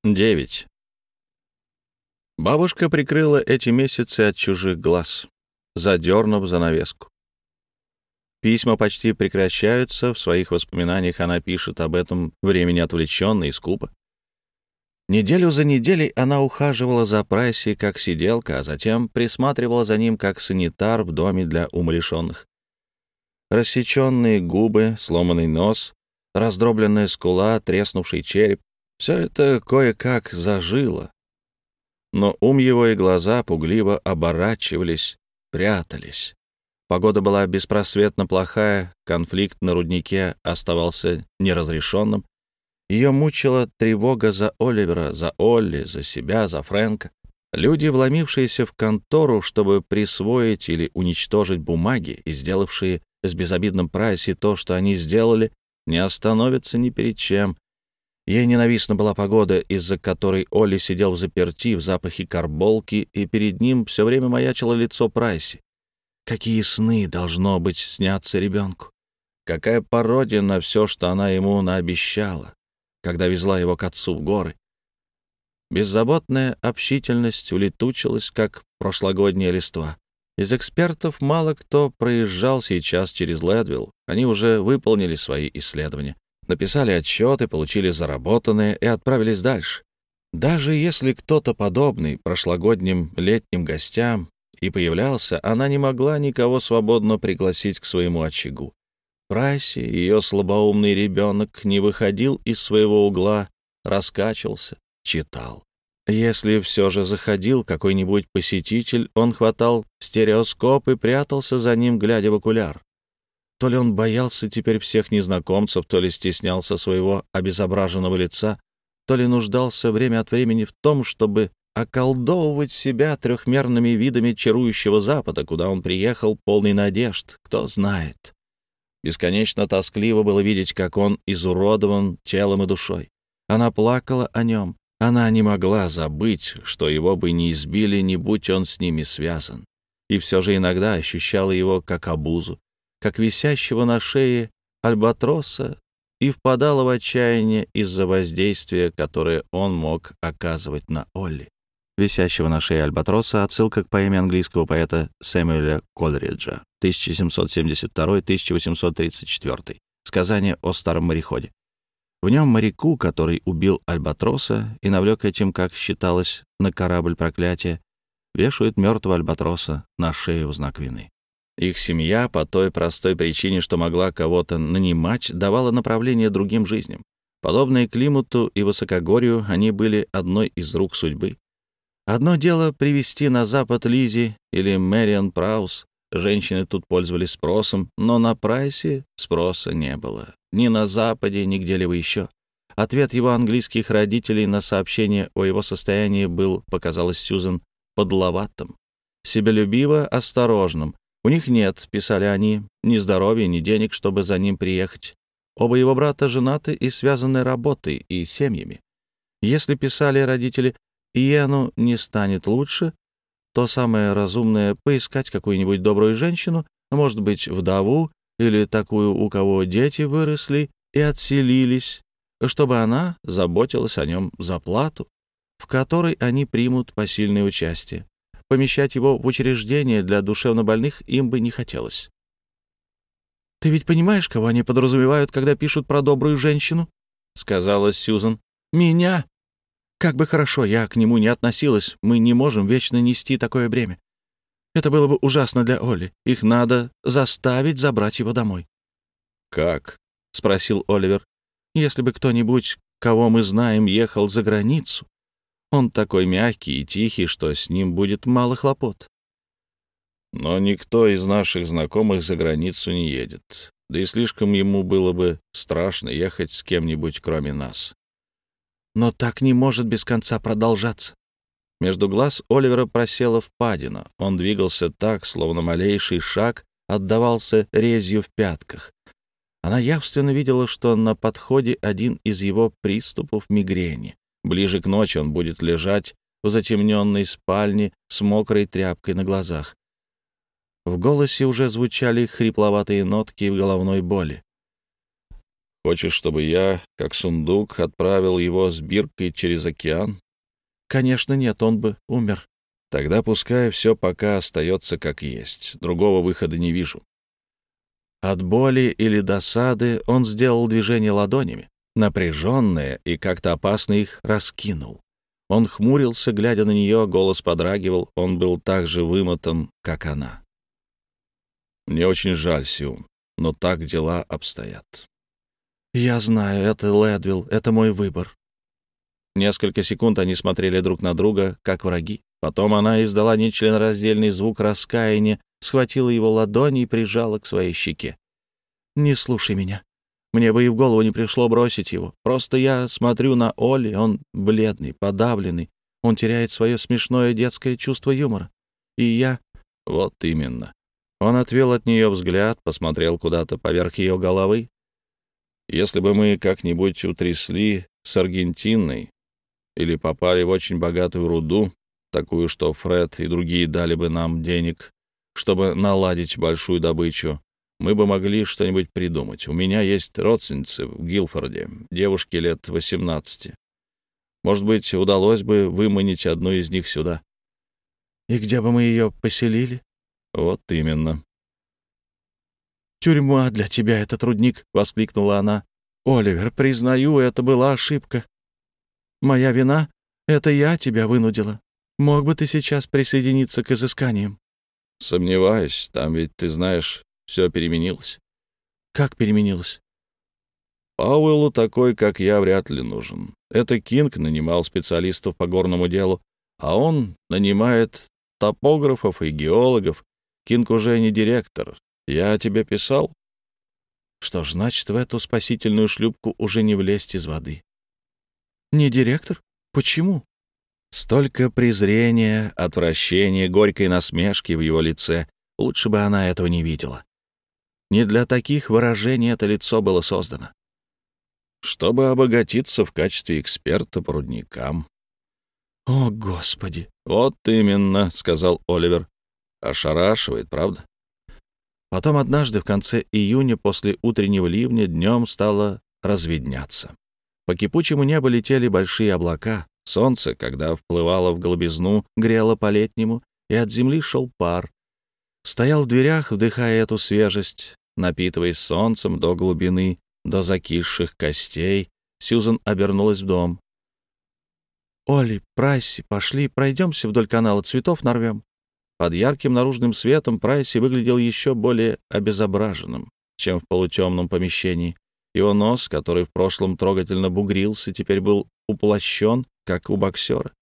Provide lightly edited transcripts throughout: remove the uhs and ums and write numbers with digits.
9. Бабушка прикрыла эти месяцы от чужих глаз, задернув занавеску. Письма почти прекращаются, в своих воспоминаниях она пишет об этом времени отвлеченно и скупо. Неделю за неделей она ухаживала за Прайси как сиделка, а затем присматривала за ним как санитар в доме для умалишенных. Рассеченные губы, сломанный нос, раздробленная скула, треснувший череп — все это кое-как зажило. Но ум его и глаза пугливо оборачивались, прятались. Погода была беспросветно плохая, конфликт на руднике оставался неразрешенным. Ее мучила тревога за Оливера, за Олли, за себя, за Фрэнка. Люди, вломившиеся в контору, чтобы присвоить или уничтожить бумаги и сделавшие с безобидным Прайси то, что они сделали, не остановятся ни перед чем. Ей ненавистна была погода, из-за которой Олли сидел взаперти в запахе карболки, и перед ним все время маячило лицо Прайси. Какие сны, должно быть, снятся ребенку? Какая пародия на все, что она ему наобещала, когда везла его к отцу в горы? Беззаботная общительность улетучилась, как прошлогодняя листва. Из экспертов мало кто проезжал сейчас через Лэдвилл. Они уже выполнили свои исследования, написали отчеты, получили заработанное и отправились дальше. Даже если кто-то подобный прошлогодним летним гостям и появлялся, она не могла никого свободно пригласить к своему очагу. Прайси, ее слабоумный ребенок, не выходил из своего угла, раскачивался, читал. Если все же заходил какой-нибудь посетитель, он хватал стереоскоп и прятался за ним, глядя в окуляр. То ли он боялся теперь всех незнакомцев, то ли стеснялся своего обезображенного лица, то ли нуждался время от времени в том, чтобы околдовывать себя трехмерными видами чарующего Запада, куда он приехал полный надежд, кто знает. Бесконечно тоскливо было видеть, как он изуродован телом и душой. Она плакала о нем. Она не могла забыть, что его бы не избили, не будь он с ними связан. И все же иногда ощущала его как обузу, как висящего на шее альбатроса, и впадала в отчаяние из-за воздействия, которое он мог оказывать на Олли. Висящего на шее альбатроса — отсылка к поэме английского поэта Сэмюэля Колриджа 1772-1834, сказание о старом мореходе. В нем моряку, который убил альбатроса и навлек этим, как считалось, на корабль проклятие, вешают мертвого альбатроса на шею в знак вины. Их семья, по той простой причине, что могла кого-то нанимать, давала направление другим жизням. Подобные климату и высокогорью, они были одной из рук судьбы. Одно дело привезти на запад Лизи или Мэриан Праус. Женщины тут пользовались спросом, но на Прайсе спроса не было. Ни на Западе, ни где-либо еще. Ответ его английских родителей на сообщение о его состоянии был, показалось Сьюзен, подловатым, себялюбиво осторожным. У них нет, писали они, ни здоровья, ни денег, чтобы за ним приехать. Оба его брата женаты и связаны работой и семьями. Если, писали родители, Иену не станет лучше, то самое разумное — поискать какую-нибудь добрую женщину, может быть, вдову или такую, у кого дети выросли и отселились, чтобы она заботилась о нем за плату, в которой они примут посильное участие. Помещать его в учреждение для душевнобольных им бы не хотелось. «Ты ведь понимаешь, кого они подразумевают, когда пишут про добрую женщину?» — сказала Сьюзан. «Меня! Как бы хорошо я к нему не относилась, мы не можем вечно нести такое бремя. Это было бы ужасно для Олли. Их надо заставить забрать его домой». «Как?» — спросил Оливер. «Если бы кто-нибудь, кого мы знаем, ехал за границу, он такой мягкий и тихий, что с ним будет мало хлопот». «Но никто из наших знакомых за границу не едет. Да и слишком ему было бы страшно ехать с кем-нибудь, кроме нас». «Но так не может без конца продолжаться». Между глаз Оливера просела впадина. Он двигался так, словно малейший шаг отдавался резью в пятках. Она явственно видела, что на подходе один из его приступов мигрени. Ближе к ночи он будет лежать в затемненной спальне с мокрой тряпкой на глазах. В голосе уже звучали хрипловатые нотки головной боли. Хочешь, чтобы я, как сундук, отправил его с биркой через океан? Конечно, нет, он бы умер. Тогда пускай все пока остается как есть. Другого выхода не вижу. От боли или досады он сделал движение ладонями, напряженное, и как-то опасно их раскинул. Он хмурился, глядя на нее, голос подрагивал, он был так же вымотан, как она. Мне очень жаль, Сью, но так дела обстоят. «Я знаю, это Лэдвилл, это мой выбор». Несколько секунд они смотрели друг на друга, как враги. Потом она издала нечленораздельный звук раскаяния, схватила его ладони и прижала к своей щеке. «Не слушай меня. Мне бы и в голову не пришло бросить его. Просто я смотрю на Олли, он бледный, подавленный. Он теряет свое смешное детское чувство юмора. И я...» Вот именно. Он отвел от нее взгляд, посмотрел куда-то поверх ее головы. Если бы мы как-нибудь утрясли с Аргентиной или попали в очень богатую руду, такую, что Фред и другие дали бы нам денег, чтобы наладить большую добычу, мы бы могли что-нибудь придумать. У меня есть родственницы в Гилфорде, девушки лет 18. Может быть, удалось бы выманить одну из них сюда. «И где бы мы ее поселили?» Вот именно. «Тюрьма для тебя — это трудник!» — воскликнула она. «Оливер, признаю, это была ошибка. Моя вина — это я тебя вынудила. Мог бы ты сейчас присоединиться к изысканиям?» Сомневаюсь, там ведь, ты знаешь, все переменилось. «Как переменилось?» Пауэллу такой, как я, вряд ли нужен. Это Кинг нанимал специалистов по горному делу, а он нанимает топографов и геологов. Кинг уже не директор. Я тебе писал? Что ж, значит, в эту спасительную шлюпку уже не влезть из воды. «Не директор? Почему?» Столько презрения, отвращения, горькой насмешки в его лице. Лучше бы она этого не видела. Не для таких выражений это лицо было создано. Чтобы обогатиться в качестве эксперта по рудникам. «О, Господи!» «Вот именно», — сказал Оливер. «Ошарашивает, правда?» Потом однажды в конце июня после утреннего ливня днем стало разведняться. По кипучему небу летели большие облака. Солнце, когда вплывало в голубизну, грело по-летнему, и от земли шел пар. Стоял в дверях, вдыхая эту свежесть, напитываясь солнцем до глубины, до закисших костей. Сьюзан обернулась в дом. «Олли, Прайси, пошли, пройдемся вдоль канала, цветов нарвем». Под ярким наружным светом Прайси выглядел еще более обезображенным, чем в полутемном помещении. Его нос, который в прошлом трогательно бугрился, теперь был уплощен, как у боксера.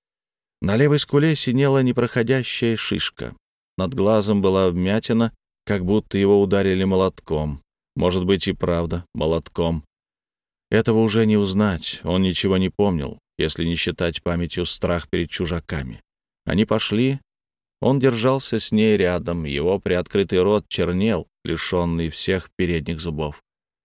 На левой скуле синела непроходящая шишка. Над глазом была вмятина, как будто его ударили молотком. Может быть, и правда, молотком. Этого уже не узнать, он ничего не помнил, если не считать памятью страх перед чужаками. Они пошли, он держался с ней рядом, его приоткрытый рот чернел, лишенный всех передних зубов.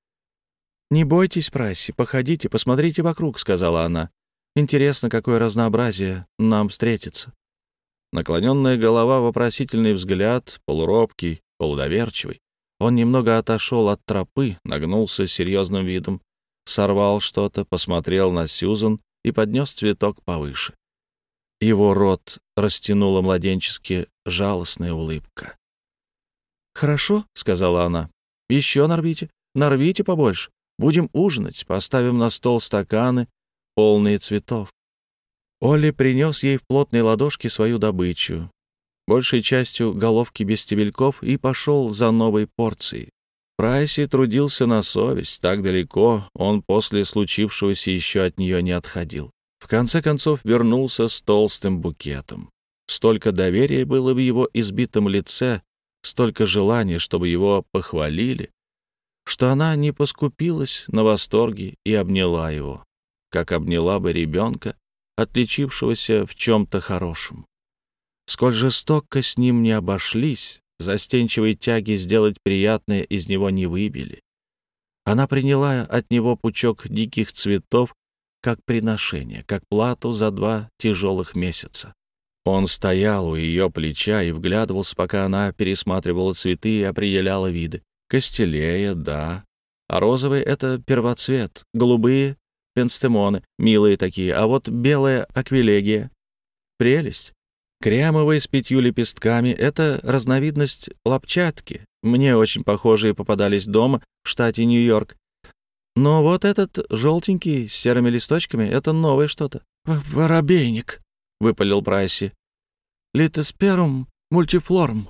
«Не бойтесь, Прайси, походите, посмотрите вокруг», — сказала она. «Интересно, какое разнообразие нам встретится». Наклоненная голова, вопросительный взгляд, полуробкий, полудоверчивый. Он немного отошел от тропы, нагнулся с серьезным видом, сорвал что-то, посмотрел на Сьюзан и поднес цветок повыше. Его рот растянула младенчески жалостная улыбка. «Хорошо», — сказала она. «Еще нарвите, нарвите побольше. Будем ужинать, поставим на стол стаканы, полные цветов». Олли принес ей в плотной ладошке свою добычу, большей частью головки без стебельков, и пошел за новой порцией. Прайси трудился на совесть, так далеко он после случившегося еще от нее не отходил. В конце концов вернулся с толстым букетом. Столько доверия было в его избитом лице, столько желания, чтобы его похвалили, что она не поскупилась на восторге и обняла его, как обняла бы ребенка, отличившегося в чем-то хорошем. Сколь жестоко с ним не обошлись, застенчивые тяги сделать приятное из него не выбили. Она приняла от него пучок диких цветов как приношение, как плату за 2 тяжелых месяца. Он стоял у ее плеча и вглядывался, пока она пересматривала цветы и определяла виды. Костелея, да. А розовые — это первоцвет, голубые — пенстемоны, милые такие, а вот белая — аквилегия. Прелесть. Кремовые с 5 лепестками — это разновидность лапчатки. Мне очень похожие попадались дома в штате Нью-Йорк. Но вот этот желтенький с серыми листочками — это новое что-то. «Воробейник», — выпалил Прайси. «Литосперум мультифлорум».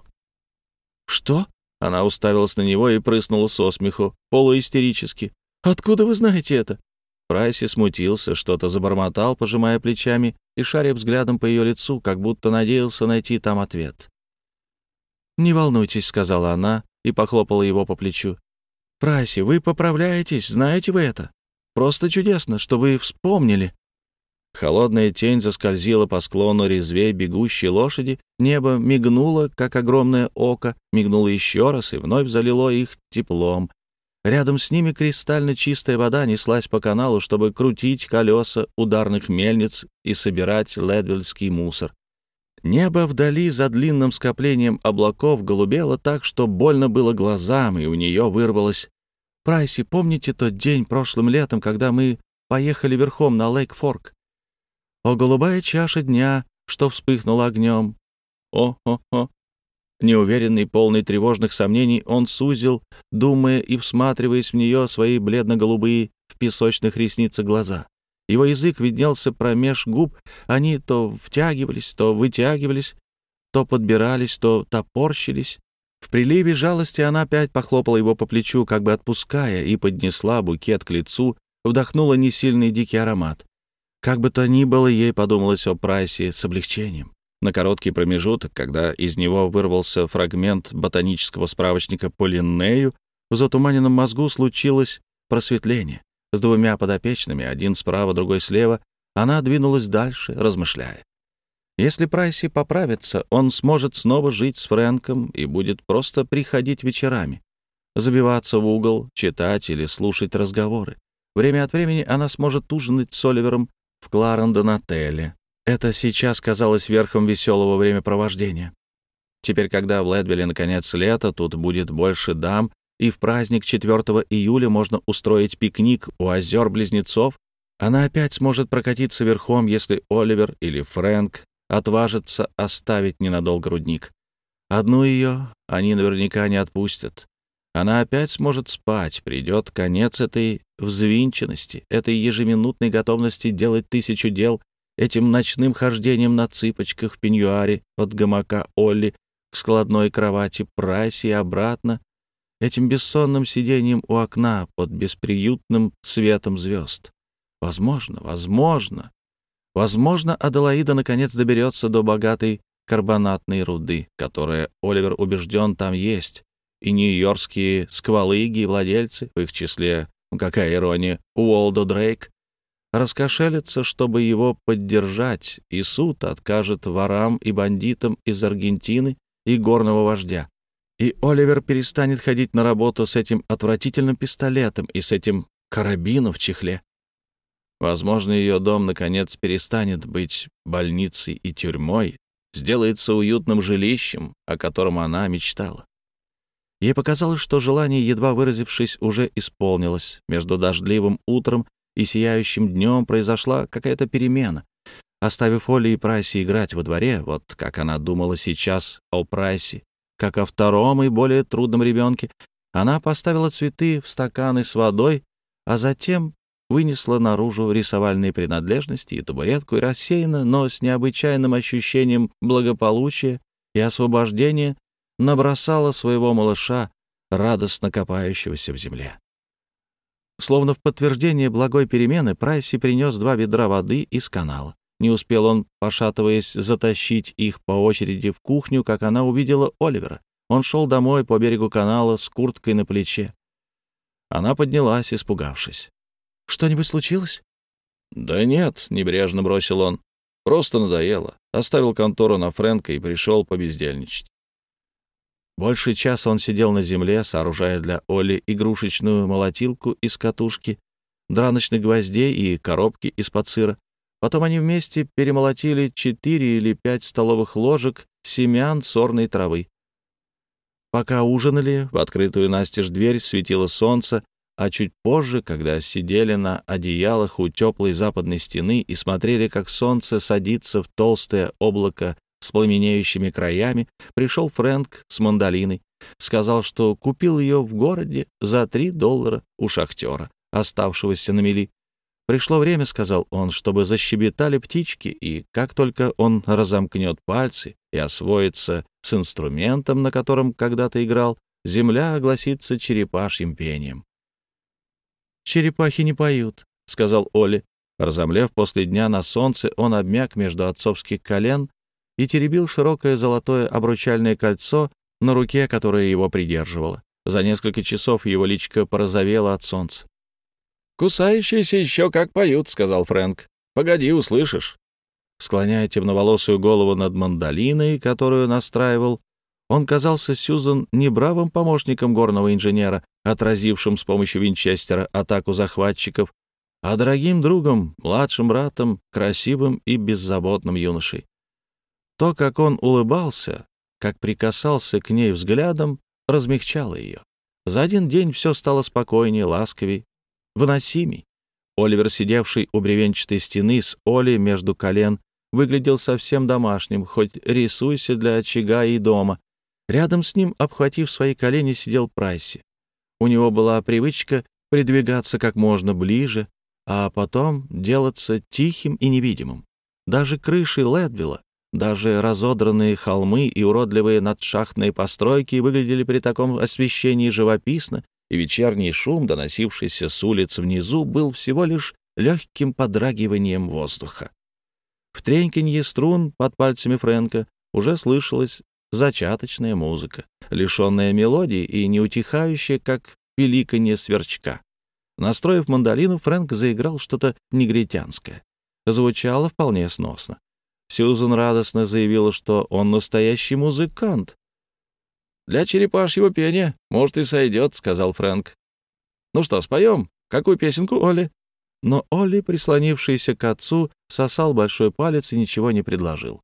«Что?» — она уставилась на него и прыснула со смеху, полуистерически. «Откуда вы знаете это?» Прайси смутился, что-то забормотал, пожимая плечами и шаря взглядом по ее лицу, как будто надеялся найти там ответ. «Не волнуйтесь», — сказала она и похлопала его по плечу. «Прайси, вы поправляетесь, знаете вы это? Просто чудесно, что вы вспомнили». Холодная тень заскользила по склону резвей бегущей лошади, небо мигнуло, как огромное око, мигнуло еще раз и вновь залило их теплом. Рядом с ними кристально чистая вода неслась по каналу, чтобы крутить колеса ударных мельниц и собирать ледвельский мусор. Небо вдали за длинным скоплением облаков голубело так, что больно было глазам, и у нее вырвалось: «Прайси, помните тот день прошлым летом, когда мы поехали верхом на Лейк-Форк? О, голубая чаша дня, что вспыхнула огнем! О-о-о!» Неуверенный, полный тревожных сомнений, он сузил, думая и всматриваясь в нее свои бледно-голубые в песочных ресницах глаза. Его язык виднелся промеж губ, они то втягивались, то вытягивались, то подбирались, то топорщились. В приливе жалости она опять похлопала его по плечу, как бы отпуская, и поднесла букет к лицу, вдохнула несильный дикий аромат. Как бы то ни было, ей подумалось о Прайсе с облегчением. На короткий промежуток, когда из него вырвался фрагмент ботанического справочника по Линнею, в затуманенном мозгу случилось просветление. С 2 подопечными, один справа, другой слева, она двинулась дальше, размышляя. Если Прайси поправится, он сможет снова жить с Фрэнком и будет просто приходить вечерами, забиваться в угол, читать или слушать разговоры. Время от времени она сможет ужинать с Оливером в Кларендон-отеле. Это сейчас казалось верхом веселого времяпровождения. Теперь, когда в Ледвилле наконец лето, тут будет больше дам, и в праздник 4 июля можно устроить пикник у озер-близнецов, она опять сможет прокатиться верхом, если Оливер или Фрэнк отважится оставить ненадолго рудник. Одну ее они наверняка не отпустят. Она опять сможет спать, придет конец этой взвинченности, этой ежеминутной готовности делать 1000 дел, этим ночным хождением на цыпочках в пеньюаре от гамака Олли к складной кровати Прайси и обратно, этим бессонным сидением у окна под бесприютным светом звезд. Возможно, Аделаида наконец доберется до богатой карбонатной руды, которая, Оливер убежден, там есть, и нью-йоркские сквалыги и владельцы, в их числе, какая ирония, Уолдо Дрейк, раскошелятся, чтобы его поддержать, и суд откажет ворам и бандитам из Аргентины и горного вождя. И Оливер перестанет ходить на работу с этим отвратительным пистолетом и с этим карабином в чехле. Возможно, ее дом, наконец, перестанет быть больницей и тюрьмой, сделается уютным жилищем, о котором она мечтала. Ей показалось, что желание, едва выразившись, уже исполнилось. Между дождливым утром и сияющим днем произошла какая-то перемена. Оставив Олли и Прайси играть во дворе, вот как она думала сейчас о Прайси, как о втором и более трудном ребенке, она поставила цветы в стаканы с водой, а затем вынесла наружу рисовальные принадлежности и табуретку и рассеянно, но с необычайным ощущением благополучия и освобождения набросала своего малыша, радостно копающегося в земле. Словно в подтверждение благой перемены, Прайси принес 2 ведра воды из канала. Не успел он, пошатываясь, затащить их по очереди в кухню, как она увидела Оливера. Он шел домой по берегу канала с курткой на плече. Она поднялась, испугавшись. «Что-нибудь случилось?» «Да нет», — небрежно бросил он. «Просто надоело. Оставил контору на Фрэнка и пришел побездельничать». Больше часа он сидел на земле, сооружая для Олли игрушечную молотилку из катушки, драночных гвоздей и коробки из-под сыра. Потом они вместе перемолотили 4 или 5 столовых ложек семян сорной травы. Пока ужинали, в открытую настежь дверь светило солнце, а чуть позже, когда сидели на одеялах у теплой западной стены и смотрели, как солнце садится в толстое облако с пламенеющими краями, пришел Фрэнк с мандолиной, сказал, что купил ее в городе за $3 у шахтера, оставшегося на мели. «Пришло время, — сказал он, — чтобы защебетали птички, и как только он разомкнет пальцы и освоится с инструментом, на котором когда-то играл, земля огласится черепашьим пением». «Черепахи не поют», — сказал Олли. Разомлев после дня на солнце, он обмяк между отцовских колен и теребил широкое золотое обручальное кольцо на руке, которое его придерживало. За несколько часов его личико порозовело от солнца. «Кусающиеся еще как поют», — сказал Фрэнк. «Погоди, услышишь». Склоняя темноволосую голову над мандолиной, которую настраивал, он казался Сьюзан не бравым помощником горного инженера, отразившим с помощью винчестера атаку захватчиков, а дорогим другом, младшим братом, красивым и беззаботным юношей. То, как он улыбался, как прикасался к ней взглядом, размягчало ее. За один день все стало спокойнее, ласковей, выносимей. Оливер, сидевший у бревенчатой стены с Олей между колен, выглядел совсем домашним, хоть рисуйся для очага и дома. Рядом с ним, обхватив свои колени, сидел Прайси. У него была привычка придвигаться как можно ближе, а потом делаться тихим и невидимым. Даже крыши Лэдвилла, даже разодранные холмы и уродливые надшахтные постройки выглядели при таком освещении живописно, и вечерний шум, доносившийся с улиц внизу, был всего лишь легким подрагиванием воздуха. В треньканье струн под пальцами Фрэнка уже слышалась зачаточная музыка, лишенная мелодии и неутихающая, как пиликанье сверчка. Настроив мандолину, Фрэнк заиграл что-то негритянское. Звучало вполне сносно. Сьюзан радостно заявила, что он настоящий музыкант. «Для черепашьего пения, может, и сойдет», — сказал Фрэнк. «Ну что, споем? Какую песенку, Олли?» Но Олли, прислонившийся к отцу, сосал большой палец и ничего не предложил.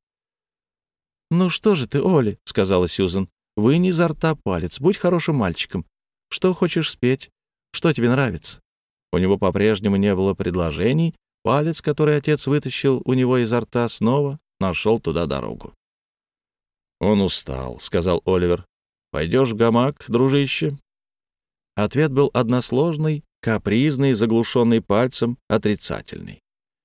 «Ну что же ты, Олли», — сказала Сьюзан, — «вынь изо рта палец, будь хорошим мальчиком. Что хочешь спеть? Что тебе нравится?» У него по-прежнему не было предложений. Палец, который отец вытащил у него изо рта, снова нашел туда дорогу. «Он устал», — сказал Оливер. «Пойдешь в гамак, дружище?» Ответ был односложный, капризный, заглушенный пальцем, отрицательный.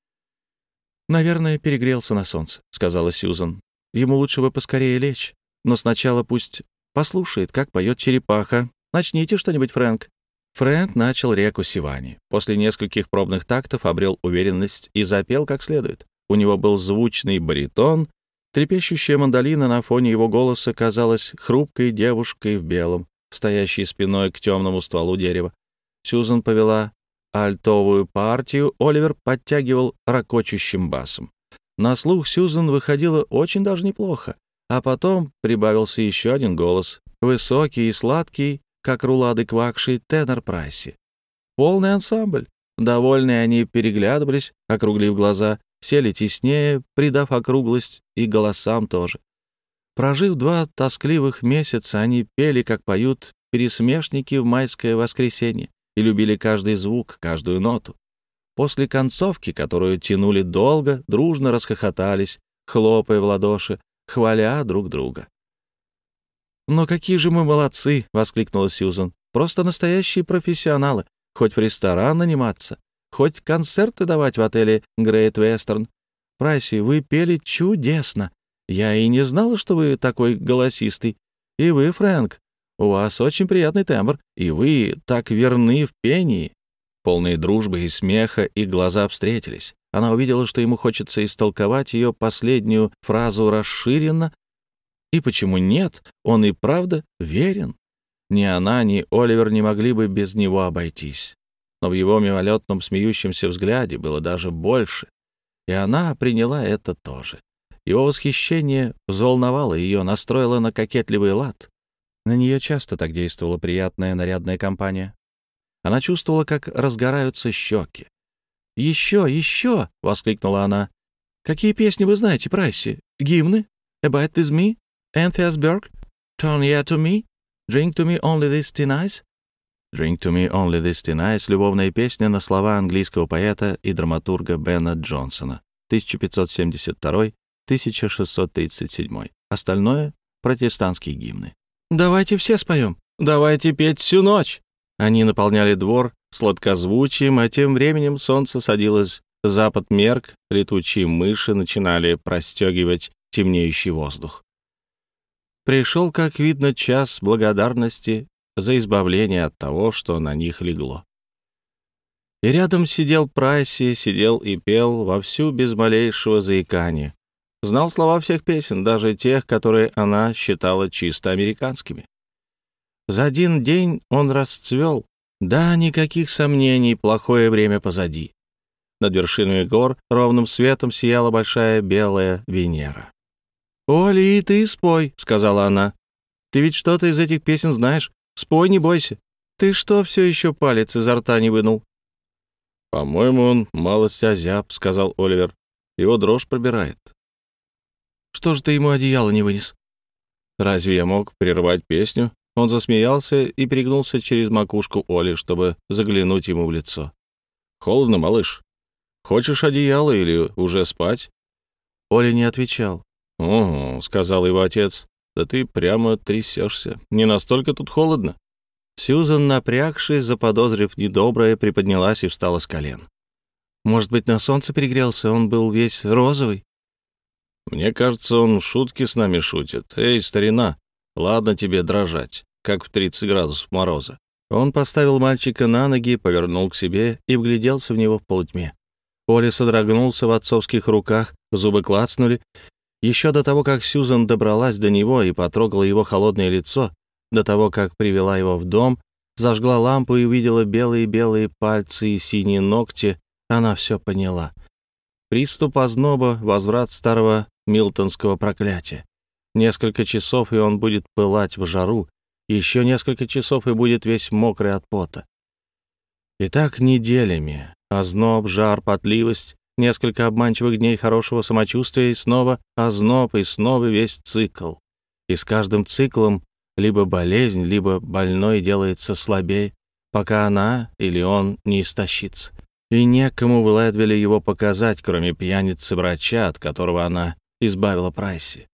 «Наверное, перегрелся на солнце», — сказала Сьюзан. «Ему лучше бы поскорее лечь, но сначала пусть послушает, как поет черепаха. Начните что-нибудь, Фрэнк». Фрэнк начал реку Сивани. После нескольких пробных тактов обрел уверенность и запел как следует. У него был звучный баритон. Трепещущая мандолина на фоне его голоса казалась хрупкой девушкой в белом, стоящей спиной к темному стволу дерева. Сьюзан повела альтовую партию, Оливер подтягивал ракочущим басом. На слух Сьюзан выходило очень даже неплохо, а потом прибавился еще один голос, высокий и сладкий, как рулады квакший тенор Прайси. Полный ансамбль. Довольные они переглядывались, округлив глаза, сели теснее, придав округлость и голосам тоже. Прожив 2 тоскливых месяца, они пели, как поют пересмешники в майское воскресенье, и любили каждый звук, каждую ноту. После концовки, которую тянули долго, дружно расхохотались, хлопая в ладоши, хваля друг друга. «Но какие же мы молодцы!» — воскликнула Сьюзан. «Просто настоящие профессионалы. Хоть в ресторан наниматься, хоть концерты давать в отеле Great Western. Прайси, вы пели чудесно. Я и не знала, что вы такой голосистый. И вы, Фрэнк, у вас очень приятный тембр, и вы так верны в пении». Полные дружбы и смеха их глаза встретились. Она увидела, что ему хочется истолковать ее последнюю фразу расширенно. И почему нет? Он и правда верен. Ни она, ни Оливер не могли бы без него обойтись. Но в его мимолетном смеющемся взгляде было даже больше, и она приняла это тоже. Его восхищение взволновало ее, настроило на кокетливый лад. На нее часто так действовала приятная нарядная компания. Она чувствовала, как разгораются щеки. «Еще, еще!» — воскликнула она. «Какие песни вы знаете, Прайси? Гимны? About This Me? Entheasberg? Turn Yeah to Me? Drink to Me Only This Teen Ice?» «Drink to me only this tonight» — любовная песня на слова английского поэта и драматурга Бена Джонсона, 1572-1637. Остальное — протестантские гимны. «Давайте все споем! Давайте петь всю ночь!» Они наполняли двор сладкозвучием, а тем временем солнце садилось, запад мерк, летучие мыши начинали простегивать темнеющий воздух. Пришел, как видно, час благодарности за избавление от того, что на них легло. И рядом сидел Прайси, сидел и пел вовсю без малейшего заикания. Знал слова всех песен, даже тех, которые она считала чисто американскими. За один день он расцвел. Да, никаких сомнений, плохое время позади. Над вершинами гор ровным светом сияла большая белая Венера. «Оли, и ты спой», — сказала она. «Ты ведь что-то из этих песен знаешь. Спой, не бойся. Ты что, все еще палец изо рта не вынул?» «По-моему, он малость озяб», — сказал Оливер. «Его дрожь пробирает». «Что же ты ему одеяло не вынес?» «Разве я мог прервать песню?» Он засмеялся и перегнулся через макушку Оли, чтобы заглянуть ему в лицо. «Холодно, малыш. Хочешь одеяло или уже спать?» Оля не отвечал. «Угу», — сказал его отец. «Да ты прямо трясешься. Не настолько тут холодно». Сьюзан, напрягшись, заподозрив недоброе, приподнялась и встала с колен. «Может быть, на солнце перегрелся? Он был весь розовый». «Мне кажется, он в шутки с нами шутит. Эй, старина, ладно тебе дрожать, как в 30 градусов мороза». Он поставил мальчика на ноги, повернул к себе и вгляделся в него в полутьме. Оля содрогнулся в отцовских руках, зубы клацнули. Еще до того, как Сьюзан добралась до него и потрогала его холодное лицо, до того, как привела его в дом, зажгла лампу и увидела белые-белые пальцы и синие ногти, она все поняла. Приступ озноба, возврат старого милтонского проклятия. Несколько часов, и он будет пылать в жару. Еще несколько часов, и будет весь мокрый от пота. И так неделями. Озноб, жар, потливость, несколько обманчивых дней хорошего самочувствия, и снова озноб, и снова весь цикл. И с каждым циклом либо болезнь, либо больной делается слабее, пока она или он не истощится. И некому в Лэдвилле его показать, кроме пьяницы-врача, от которого она избавила Прайси.